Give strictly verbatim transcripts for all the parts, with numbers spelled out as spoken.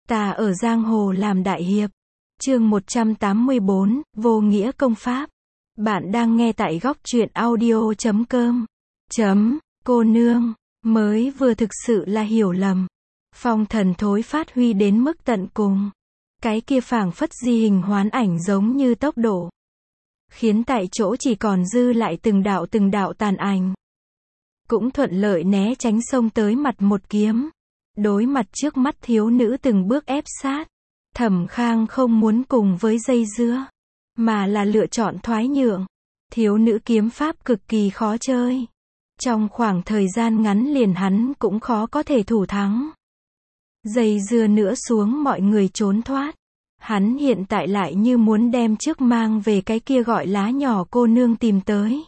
Ta ở giang hồ làm đại hiệp. Chương một trăm tám mươi bốn, vô nghĩa công pháp. Bạn đang nghe tại góc truyện audio chấm com. Chấm, cô nương, mới vừa thực sự là hiểu lầm. Phong thần thối phát huy đến mức tận cùng. Cái kia phảng phất di hình hoán ảnh giống như tốc độ. Khiến tại chỗ chỉ còn dư lại từng đạo từng đạo tàn ảnh. Cũng thuận lợi né tránh xông tới mặt một kiếm. Đối mặt trước mắt thiếu nữ từng bước ép sát. Thẩm Khang không muốn cùng với dây dưa, mà là lựa chọn thoái nhượng. Thiếu nữ kiếm pháp cực kỳ khó chơi. Trong khoảng thời gian ngắn liền hắn cũng khó có thể thủ thắng. Dây dưa nữa xuống mọi người trốn thoát. Hắn hiện tại lại như muốn đem trước mang về cái kia gọi lá nhỏ cô nương tìm tới.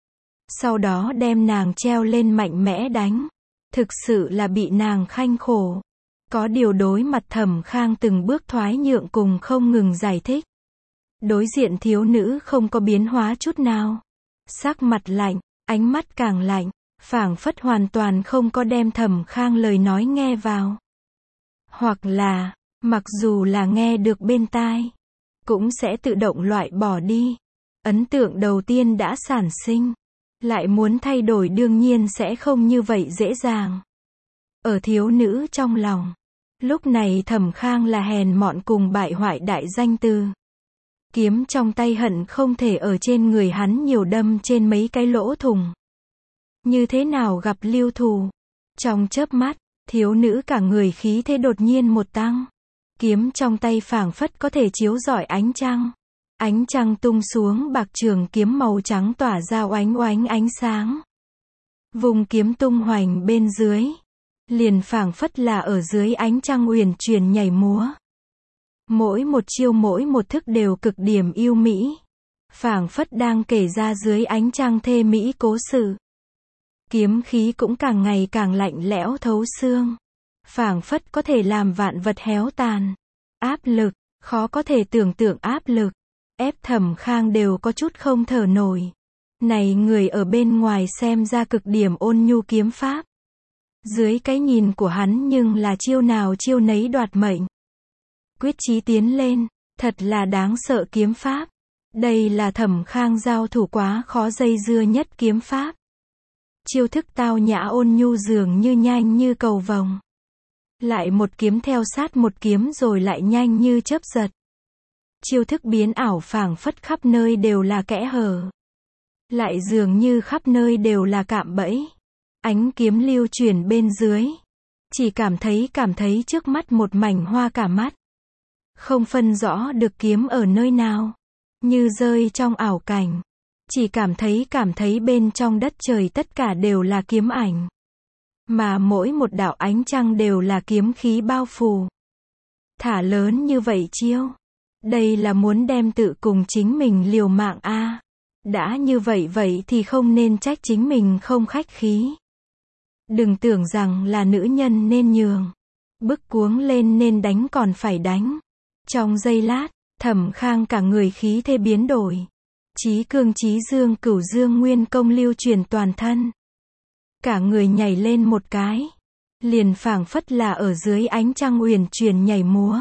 Sau đó đem nàng treo lên mạnh mẽ đánh. Thực sự là bị nàng khanh khổ. Có điều đối mặt Thẩm Khang từng bước thoái nhượng cùng không ngừng giải thích. Đối diện thiếu nữ không có biến hóa chút nào. Sắc mặt lạnh, ánh mắt càng lạnh, phảng phất hoàn toàn không có đem Thẩm Khang lời nói nghe vào. Hoặc là, mặc dù là nghe được bên tai, cũng sẽ tự động loại bỏ đi. Ấn tượng đầu tiên đã sản sinh. Lại muốn thay đổi đương nhiên sẽ không như vậy dễ dàng. Ở thiếu nữ trong lòng, lúc này Thẩm Khang là hèn mọn cùng bại hoại đại danh từ. Kiếm trong tay hận không thể ở trên người hắn nhiều đâm trên mấy cái lỗ thủng. Như thế nào gặp lưu thù. Trong chớp mắt, thiếu nữ cả người khí thế đột nhiên một tăng. Kiếm trong tay phảng phất có thể chiếu rọi ánh trăng. Ánh trăng tung xuống bạc trường kiếm màu trắng tỏa ra oánh oánh ánh sáng. Vùng kiếm tung hoành bên dưới. Liền phảng phất là ở dưới ánh trăng uyển chuyển nhảy múa. Mỗi một chiêu mỗi một thức đều cực điểm yêu mỹ. Phảng phất đang kể ra dưới ánh trăng thê mỹ cố sự. Kiếm khí cũng càng ngày càng lạnh lẽo thấu xương. Phảng phất có thể làm vạn vật héo tàn. Áp lực, khó có thể tưởng tượng áp lực. Ép Thẩm Khang đều có chút không thở nổi. Này người ở bên ngoài xem ra cực điểm ôn nhu kiếm pháp. Dưới cái nhìn của hắn nhưng là chiêu nào chiêu nấy đoạt mệnh. Quyết chí tiến lên, thật là đáng sợ kiếm pháp. Đây là Thẩm Khang giao thủ quá khó dây dưa nhất kiếm pháp. Chiêu thức tao nhã ôn nhu dường như nhanh như cầu vồng. Lại một kiếm theo sát một kiếm rồi lại nhanh như chớp giật. Chiêu thức biến ảo phảng phất khắp nơi đều là kẽ hở. Lại dường như khắp nơi đều là cạm bẫy. Ánh kiếm lưu chuyển bên dưới. Chỉ cảm thấy cảm thấy trước mắt một mảnh hoa cả mắt. Không phân rõ được kiếm ở nơi nào. Như rơi trong ảo cảnh. Chỉ cảm thấy cảm thấy bên trong đất trời tất cả đều là kiếm ảnh. Mà mỗi một đạo ánh trăng đều là kiếm khí bao phủ. Thả lớn như vậy chiêu. Đây là muốn đem tự cùng chính mình liều mạng a. À. Đã như vậy vậy thì không nên trách chính mình không khách khí. Đừng tưởng rằng là nữ nhân nên nhường. Bức cuống lên nên đánh còn phải đánh. Trong giây lát, Thẩm Khang cả người khí thế biến đổi. Chí cương chí dương cửu dương nguyên công lưu truyền toàn thân. Cả người nhảy lên một cái. Liền phảng phất là ở dưới ánh trăng uyển chuyển nhảy múa.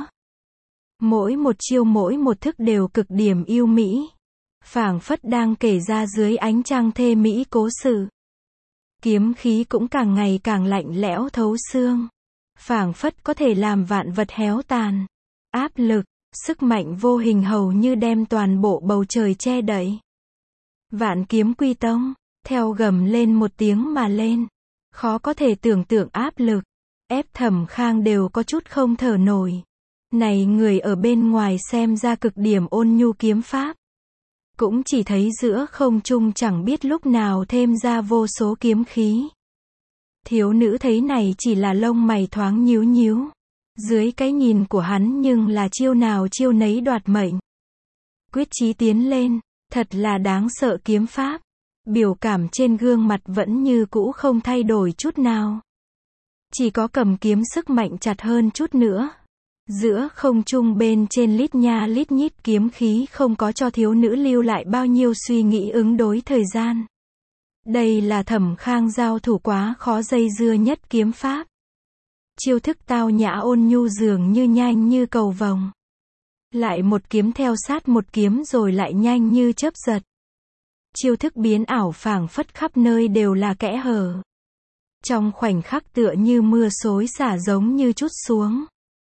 Mỗi một chiêu mỗi một thức đều cực điểm yêu mỹ. Phảng phất đang kể ra dưới ánh trăng thê mỹ cố sự. Kiếm khí cũng càng ngày càng lạnh lẽo thấu xương. Phảng phất có thể làm vạn vật héo tàn. Áp lực, sức mạnh vô hình hầu như đem toàn bộ bầu trời che đậy. Vạn kiếm quy tông, theo gầm lên một tiếng mà lên. Khó có thể tưởng tượng áp lực. Ép Thẩm Khang đều có chút không thở nổi. Này người ở bên ngoài xem ra cực điểm ôn nhu kiếm pháp. Cũng chỉ thấy giữa không trung chẳng biết lúc nào thêm ra vô số kiếm khí. Thiếu nữ thấy này chỉ là lông mày thoáng nhíu nhíu. Dưới cái nhìn của hắn nhưng là chiêu nào chiêu nấy đoạt mệnh. Quyết chí tiến lên, thật là đáng sợ kiếm pháp. Biểu cảm trên gương mặt vẫn như cũ không thay đổi chút nào. Chỉ có cầm kiếm sức mạnh chặt hơn chút nữa. Giữa không trung bên trên lít nha lít nhít kiếm khí không có cho thiếu nữ lưu lại bao nhiêu suy nghĩ ứng đối thời gian. Đây là Thẩm Khang giao thủ quá khó dây dưa nhất kiếm pháp. Chiêu thức tao nhã ôn nhu dường như nhanh như cầu vồng. Lại một kiếm theo sát một kiếm rồi lại nhanh như chớp giật. Chiêu thức biến ảo phảng phất khắp nơi đều là kẽ hở. Trong khoảnh khắc tựa như mưa xối xả giống như trút xuống.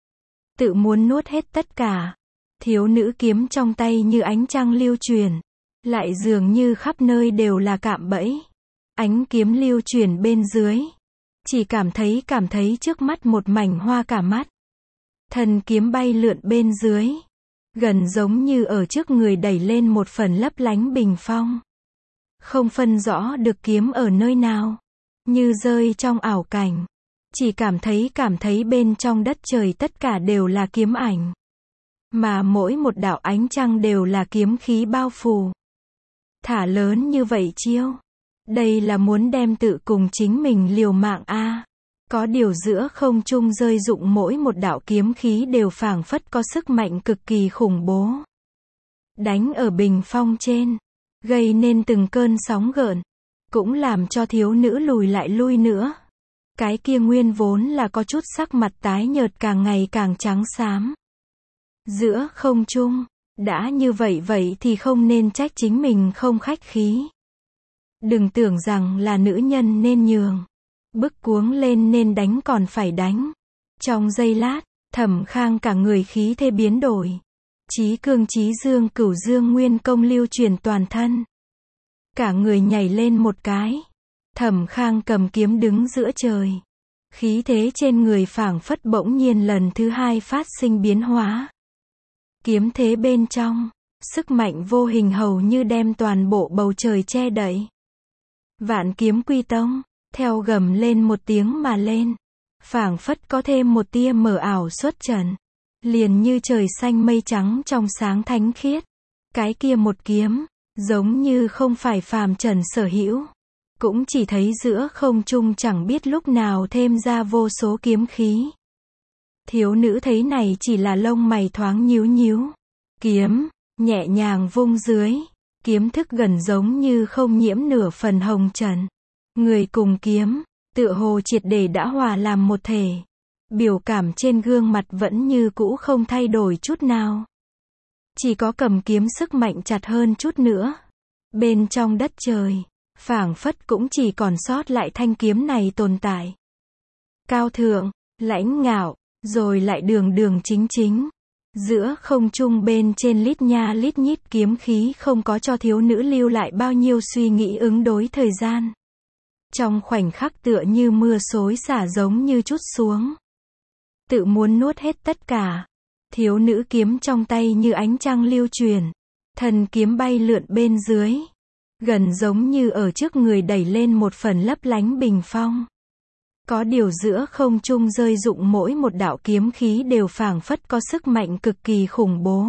Tự muốn nuốt hết tất cả. Thiếu nữ kiếm trong tay như ánh trăng lưu truyền. Lại dường như khắp nơi đều là cạm bẫy. Ánh kiếm lưu truyền bên dưới. Chỉ cảm thấy cảm thấy trước mắt một mảnh hoa cả mắt. Thần kiếm bay lượn bên dưới. Gần giống như ở trước người đẩy lên một phần lấp lánh bình phong. Không phân rõ được kiếm ở nơi nào. Như rơi trong ảo cảnh. Chỉ cảm thấy cảm thấy bên trong đất trời tất cả đều là kiếm ảnh. Mà mỗi một đạo ánh trăng đều là kiếm khí bao phủ. Thả lớn như vậy chiêu. Đây là muốn đem tự cùng chính mình liều mạng a. À. Có điều giữa không trung rơi rụng mỗi một đạo kiếm khí đều phảng phất có sức mạnh cực kỳ khủng bố. Đánh ở bình phong trên. Gây nên từng cơn sóng gợn. Cũng làm cho thiếu nữ lùi lại lui nữa. Cái kia nguyên vốn là có chút sắc mặt tái nhợt càng ngày càng trắng xám. Giữa không trung. Đã như vậy vậy thì không nên trách chính mình không khách khí. Đừng tưởng rằng là nữ nhân nên nhường. Bức cuống lên nên đánh còn phải đánh. Trong giây lát, Thẩm Khang cả người khí thế biến đổi. Chí cương chí dương cửu dương nguyên công lưu truyền toàn thân. Cả người nhảy lên một cái. Thẩm Khang cầm kiếm đứng giữa trời. Khí thế trên người phảng phất bỗng nhiên lần thứ hai phát sinh biến hóa. Kiếm thế bên trong, sức mạnh vô hình hầu như đem toàn bộ bầu trời che đậy. Vạn kiếm quy tông, theo gầm lên một tiếng mà lên. Phảng phất có thêm một tia mờ ảo xuất trần. Liền như trời xanh mây trắng trong sáng thánh khiết. Cái kia một kiếm, giống như không phải phàm trần sở hữu. Cũng chỉ thấy giữa không trung chẳng biết lúc nào thêm ra vô số kiếm khí. Thiếu nữ thấy này chỉ là lông mày thoáng nhíu nhíu. Kiếm, nhẹ nhàng vung dưới. Kiếm thức gần giống như không nhiễm nửa phần hồng trần. Người cùng kiếm, tựa hồ triệt để đã hòa làm một thể. Biểu cảm trên gương mặt vẫn như cũ không thay đổi chút nào. Chỉ có cầm kiếm sức mạnh chặt hơn chút nữa. Bên trong đất trời, phảng phất cũng chỉ còn sót lại thanh kiếm này tồn tại. Cao thượng, lãnh ngạo, rồi lại đường đường chính chính. Giữa không trung bên trên lít nha lít nhít kiếm khí không có cho thiếu nữ lưu lại bao nhiêu suy nghĩ ứng đối thời gian. Trong khoảnh khắc tựa như mưa xối xả giống như trút xuống. Tự muốn nuốt hết tất cả. Thiếu nữ kiếm trong tay như ánh trăng lưu truyền. Thần kiếm bay lượn bên dưới. Gần giống như ở trước người đẩy lên một phần lấp lánh bình phong. Có điều giữa không trung rơi rụng mỗi một đạo kiếm khí đều phảng phất có sức mạnh cực kỳ khủng bố.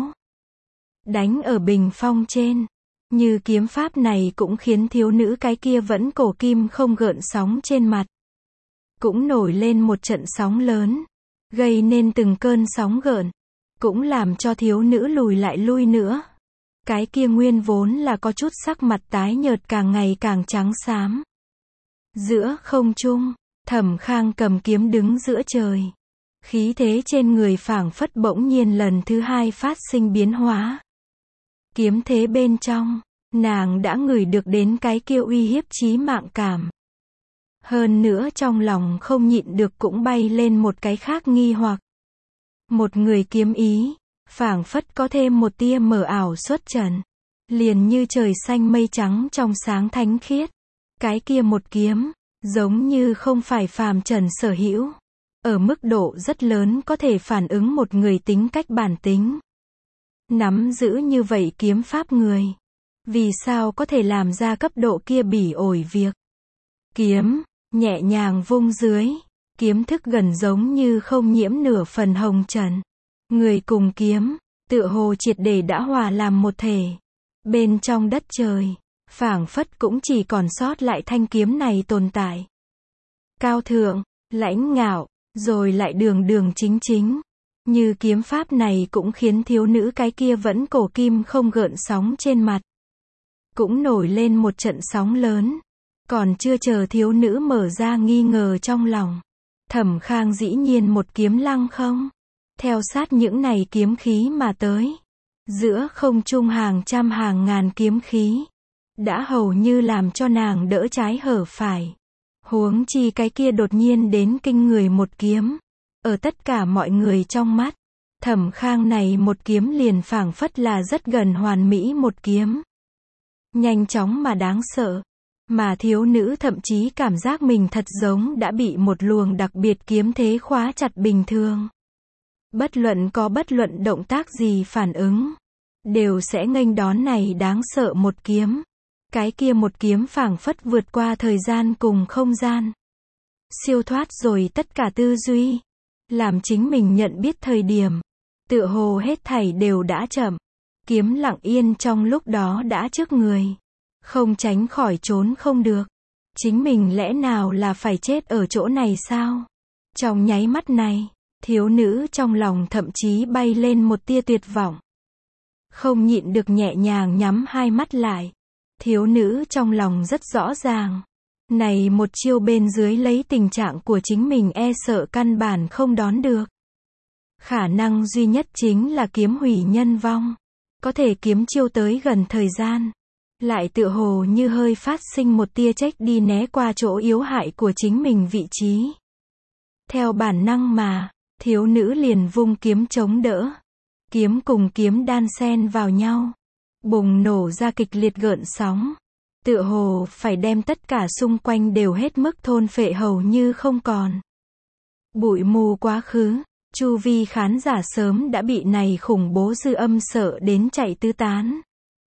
Đánh ở bình phong trên. Như kiếm pháp này cũng khiến thiếu nữ cái kia vẫn cổ kim không gợn sóng trên mặt. Cũng nổi lên một trận sóng lớn. Gây nên từng cơn sóng gợn. Cũng làm cho thiếu nữ lùi lại lui nữa. Cái kia nguyên vốn là có chút sắc mặt tái nhợt càng ngày càng trắng xám. Giữa không trung, Thẩm Khang cầm kiếm đứng giữa trời. Khí thế trên người phảng phất bỗng nhiên lần thứ hai phát sinh biến hóa. Kiếm thế bên trong, nàng đã ngửi được đến cái kia uy hiếp chí mạng cảm. Hơn nữa trong lòng không nhịn được cũng bay lên một cái khác nghi hoặc. Một người kiếm ý, phảng phất có thêm một tia mờ ảo xuất trần. Liền như trời xanh mây trắng trong sáng thánh khiết. Cái kia một kiếm, giống như không phải phàm trần sở hữu. Ở mức độ rất lớn có thể phản ứng một người tính cách bản tính. Nắm giữ như vậy kiếm pháp người. Vì sao có thể làm ra cấp độ kia bỉ ổi việc. Kiếm, nhẹ nhàng vung dưới. Kiếm thức gần giống như không nhiễm nửa phần hồng trần. Người cùng kiếm, tựa hồ triệt để đã hòa làm một thể. Bên trong đất trời, phảng phất cũng chỉ còn sót lại thanh kiếm này tồn tại. Cao thượng, lãnh ngạo, rồi lại đường đường chính chính. Như kiếm pháp này cũng khiến thiếu nữ cái kia vẫn cổ kim không gợn sóng trên mặt. Cũng nổi lên một trận sóng lớn. Còn chưa chờ thiếu nữ mở ra nghi ngờ trong lòng. Thẩm Khang dĩ nhiên một kiếm lăng không. Theo sát những này kiếm khí mà tới. Giữa không trung hàng trăm hàng ngàn kiếm khí. Đã hầu như làm cho nàng đỡ trái hở phải. Huống chi cái kia đột nhiên đến kinh người một kiếm. Ở tất cả mọi người trong mắt. Thẩm Khang này một kiếm liền phảng phất là rất gần hoàn mỹ một kiếm. Nhanh chóng mà đáng sợ. Mà thiếu nữ thậm chí cảm giác mình thật giống đã bị một luồng đặc biệt kiếm thế khóa chặt bình thường. Bất luận có bất luận động tác gì phản ứng. Đều sẽ nghênh đón này đáng sợ một kiếm. Cái kia một kiếm phảng phất vượt qua thời gian cùng không gian. Siêu thoát rồi tất cả tư duy. Làm chính mình nhận biết thời điểm. Tựa hồ hết thảy đều đã chậm. Kiếm lặng yên trong lúc đó đã trước người. Không tránh khỏi trốn không được. Chính mình lẽ nào là phải chết ở chỗ này sao? Trong nháy mắt này, thiếu nữ trong lòng thậm chí bay lên một tia tuyệt vọng. Không nhịn được nhẹ nhàng nhắm hai mắt lại. Thiếu nữ trong lòng rất rõ ràng. Này một chiêu bên dưới lấy tình trạng của chính mình e sợ căn bản không đón được. Khả năng duy nhất chính là kiếm hủy nhân vong. Có thể kiếm chiêu tới gần thời gian. Lại tựa hồ như hơi phát sinh một tia trách đi né qua chỗ yếu hại của chính mình vị trí. Theo bản năng mà, thiếu nữ liền vung kiếm chống đỡ. Kiếm cùng kiếm đan xen vào nhau. Bùng nổ ra kịch liệt gợn sóng. Tựa hồ phải đem tất cả xung quanh đều hết mức thôn phệ hầu như không còn. Bụi mù quá khứ. Chu vi khán giả sớm đã bị này khủng bố dư âm sợ đến chạy tứ tán.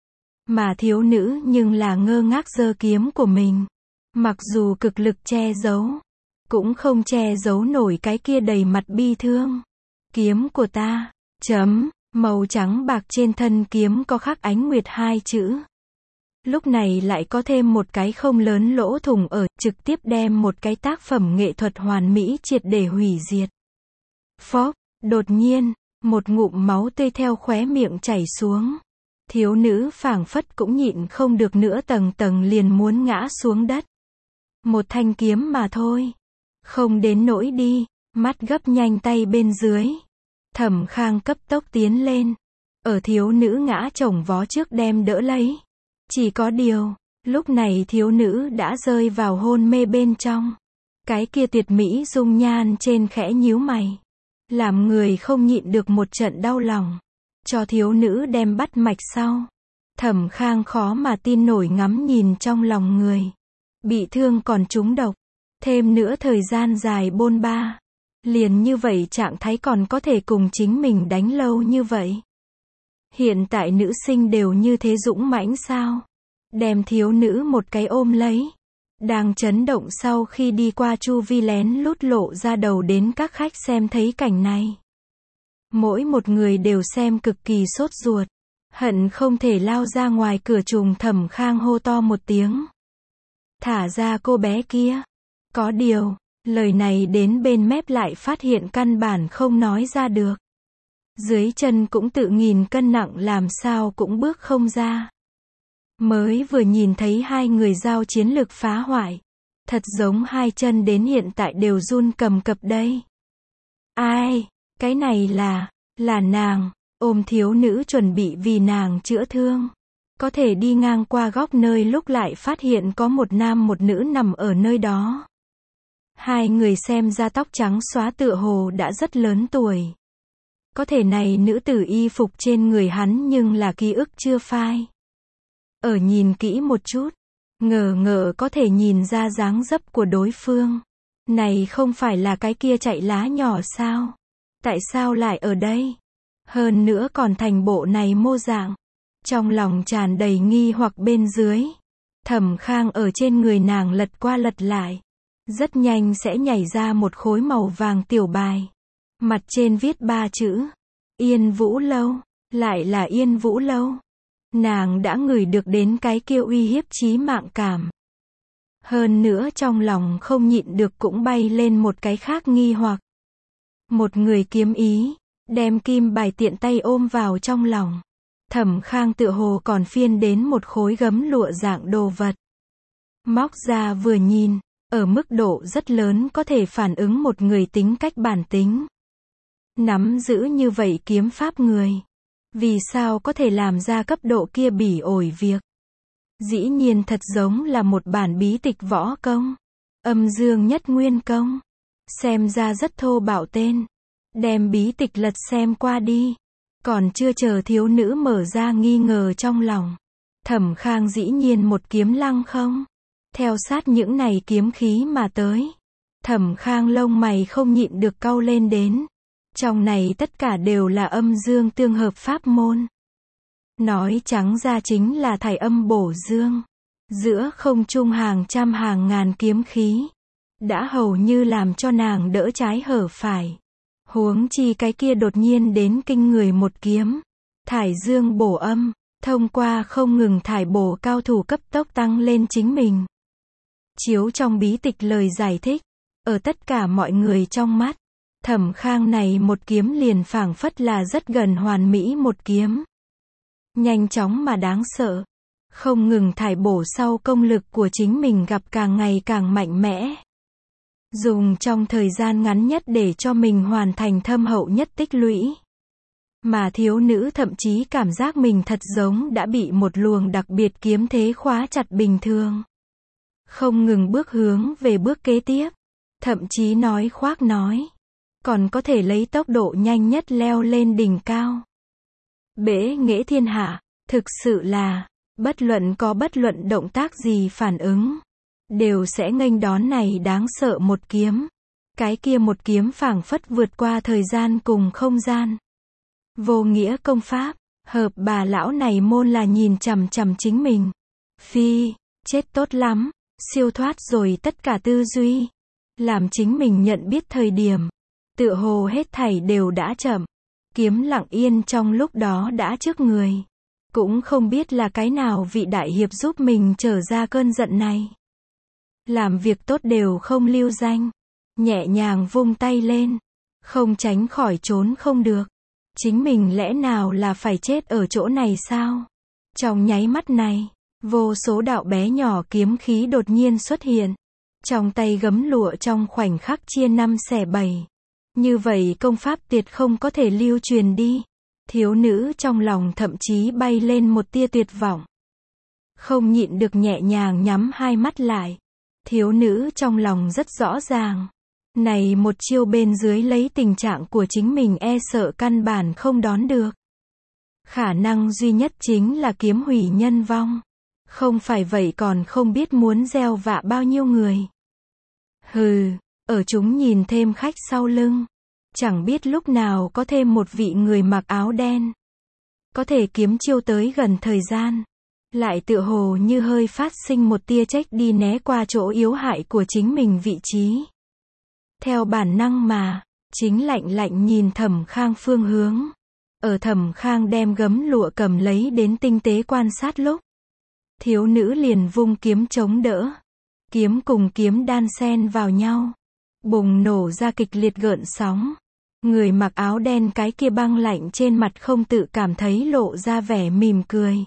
Mà thiếu nữ nhưng là ngơ ngác giơ kiếm của mình. Mặc dù cực lực che giấu. Cũng không che giấu nổi cái kia đầy mặt bi thương. Kiếm của ta. Chấm. Màu trắng bạc trên thân kiếm có khắc ánh nguyệt hai chữ. Lúc này lại có thêm một cái không lớn lỗ thủng ở, trực tiếp đem một cái tác phẩm nghệ thuật hoàn mỹ triệt để hủy diệt. Phốc, đột nhiên, một ngụm máu tươi theo khóe miệng chảy xuống. Thiếu nữ phảng phất cũng nhịn không được nữa tầng tầng liền muốn ngã xuống đất. Một thanh kiếm mà thôi. Không đến nỗi đi, mắt gấp nhanh tay bên dưới. Thẩm Khang cấp tốc tiến lên. Ở thiếu nữ ngã chồng vó trước đem đỡ lấy. Chỉ có điều, lúc này thiếu nữ đã rơi vào hôn mê bên trong. Cái kia tuyệt mỹ dung nhan trên khẽ nhíu mày. Làm người không nhịn được một trận đau lòng. Cho thiếu nữ đem bắt mạch sau. Thẩm Khang khó mà tin nổi ngắm nhìn trong lòng người. Bị thương còn trúng độc. Thêm nữa thời gian dài bôn ba. Liền như vậy trạng thái còn có thể cùng chính mình đánh lâu như vậy. Hiện tại nữ sinh đều như thế dũng mãnh sao? Đem thiếu nữ một cái ôm lấy. Đang chấn động sau khi đi qua chu vi lén lút lộ ra đầu đến các khách xem thấy cảnh này. Mỗi một người đều xem cực kỳ sốt ruột. Hận không thể lao ra ngoài cửa trùng. Thẩm Khang hô to một tiếng. Thả ra cô bé kia. Có điều, lời này đến bên mép lại phát hiện căn bản không nói ra được. Dưới chân cũng tự nghìn cân nặng làm sao cũng bước không ra. Mới vừa nhìn thấy hai người giao chiến lực phá hoại. Thật giống hai chân đến hiện tại đều run cầm cập đây. Ai? Cái này là, là nàng. Ôm thiếu nữ chuẩn bị vì nàng chữa thương. Có thể đi ngang qua góc nơi lúc lại phát hiện có một nam một nữ nằm ở nơi đó. Hai người xem ra tóc trắng xóa tựa hồ đã rất lớn tuổi. Có thể này nữ tử y phục trên người hắn nhưng là ký ức chưa phai. Ở nhìn kỹ một chút, ngờ ngờ có thể nhìn ra dáng dấp của đối phương. Này không phải là cái kia chạy lá nhỏ sao? Tại sao lại ở đây? Hơn nữa còn thành bộ này mô dạng. Trong lòng tràn đầy nghi hoặc bên dưới. Thẩm Khang ở trên người nàng lật qua lật lại. Rất nhanh sẽ nhảy ra một khối màu vàng tiểu bài. Mặt trên viết ba chữ. Yên Vũ Lâu. Lại là Yên Vũ Lâu. Nàng đã ngửi được đến cái kia uy hiếp chí mạng cảm. Hơn nữa trong lòng không nhịn được cũng bay lên một cái khác nghi hoặc. Một người kiếm ý, đem kim bài tiện tay ôm vào trong lòng. Thẩm Khang tựa hồ còn phiên đến một khối gấm lụa dạng đồ vật. Móc ra vừa nhìn, ở mức độ rất lớn có thể phản ứng một người tính cách bản tính. Nắm giữ như vậy kiếm pháp người, vì sao có thể làm ra cấp độ kia bỉ ổi việc? Dĩ nhiên thật giống là một bản bí tịch võ công, âm dương nhất nguyên công. Xem ra rất thô bạo tên. Đem bí tịch lật xem qua đi. Còn chưa chờ thiếu nữ mở ra nghi ngờ trong lòng. Thẩm Khang dĩ nhiên một kiếm lăng không. Theo sát những này kiếm khí mà tới. Thẩm Khang lông mày không nhịn được cau lên đến. Trong này tất cả đều là âm dương tương hợp pháp môn. Nói trắng ra chính là thải âm bổ dương. Giữa không trung hàng trăm hàng ngàn kiếm khí. Đã hầu như làm cho nàng đỡ trái hở phải. Huống chi cái kia đột nhiên đến kinh người một kiếm. Thải dương bổ âm. Thông qua không ngừng thải bổ cao thủ cấp tốc tăng lên chính mình. Chiếu trong bí tịch lời giải thích. Ở tất cả mọi người trong mắt. Thẩm Khang này một kiếm liền phảng phất là rất gần hoàn mỹ một kiếm. Nhanh chóng mà đáng sợ. Không ngừng thải bổ sau công lực của chính mình gặp càng ngày càng mạnh mẽ. Dùng trong thời gian ngắn nhất để cho mình hoàn thành thâm hậu nhất tích lũy. Mà thiếu nữ thậm chí cảm giác mình thật giống đã bị một luồng đặc biệt kiếm thế khóa chặt bình thường. Không ngừng bước hướng về bước kế tiếp. Thậm chí nói khoác nói. Còn có thể lấy tốc độ nhanh nhất leo lên đỉnh cao. Bế nghệ thiên hạ. Thực sự là, bất luận có bất luận động tác gì phản ứng. Đều sẽ nghênh đón này đáng sợ một kiếm. Cái kia một kiếm phảng phất vượt qua thời gian cùng không gian. Vô nghĩa công pháp, hợp bà lão này môn là nhìn chằm chằm chính mình. Phi, chết tốt lắm, siêu thoát rồi tất cả tư duy. Làm chính mình nhận biết thời điểm. Tựa hồ hết thảy đều đã chậm. Kiếm lặng yên trong lúc đó đã trước người. Cũng không biết là cái nào vị đại hiệp giúp mình trở ra cơn giận này. Làm việc tốt đều không lưu danh. Nhẹ nhàng vung tay lên. Không tránh khỏi trốn không được. Chính mình lẽ nào là phải chết ở chỗ này sao? Trong nháy mắt này, vô số đạo bé nhỏ kiếm khí đột nhiên xuất hiện. Trong tay gấm lụa trong khoảnh khắc chia năm xẻ bảy. Như vậy công pháp tuyệt không có thể lưu truyền đi. Thiếu nữ trong lòng thậm chí bay lên một tia tuyệt vọng. Không nhịn được nhẹ nhàng nhắm hai mắt lại. Thiếu nữ trong lòng rất rõ ràng. Này một chiêu bên dưới lấy tình trạng của chính mình e sợ căn bản không đón được. Khả năng duy nhất chính là kiếm hủy nhân vong. Không phải vậy còn không biết muốn gieo vạ bao nhiêu người. Hừ, ở chúng nhìn thêm khách sau lưng. Chẳng biết lúc nào có thêm một vị người mặc áo đen. Có thể kiếm chiêu tới gần thời gian. Lại tựa hồ như hơi phát sinh một tia trách đi né qua chỗ yếu hại của chính mình vị trí. Theo bản năng mà, chính lạnh lạnh nhìn Thẩm Khang phương hướng. Ở Thẩm Khang đem gấm lụa cầm lấy đến tinh tế quan sát lúc. Thiếu nữ liền vung kiếm chống đỡ. Kiếm cùng kiếm đan xen vào nhau. Bùng nổ ra kịch liệt gợn sóng. Người mặc áo đen cái kia băng lạnh trên mặt không tự cảm thấy lộ ra vẻ mỉm cười.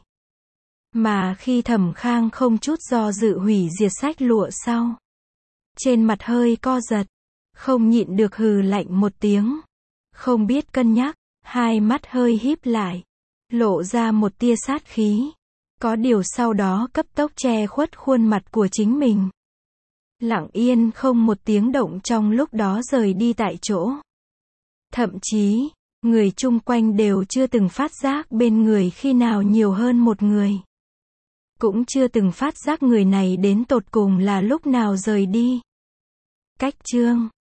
Mà khi Thẩm Khang không chút do dự hủy diệt sách lụa sau. Trên mặt hơi co giật. Không nhịn được hừ lạnh một tiếng. Không biết cân nhắc. Hai mắt hơi híp lại. Lộ ra một tia sát khí. Có điều sau đó cấp tốc che khuất khuôn mặt của chính mình. Lặng yên không một tiếng động trong lúc đó rời đi tại chỗ. Thậm chí, người chung quanh đều chưa từng phát giác bên người khi nào nhiều hơn một người. Cũng chưa từng phát giác người này đến tột cùng là lúc nào rời đi. Cách chương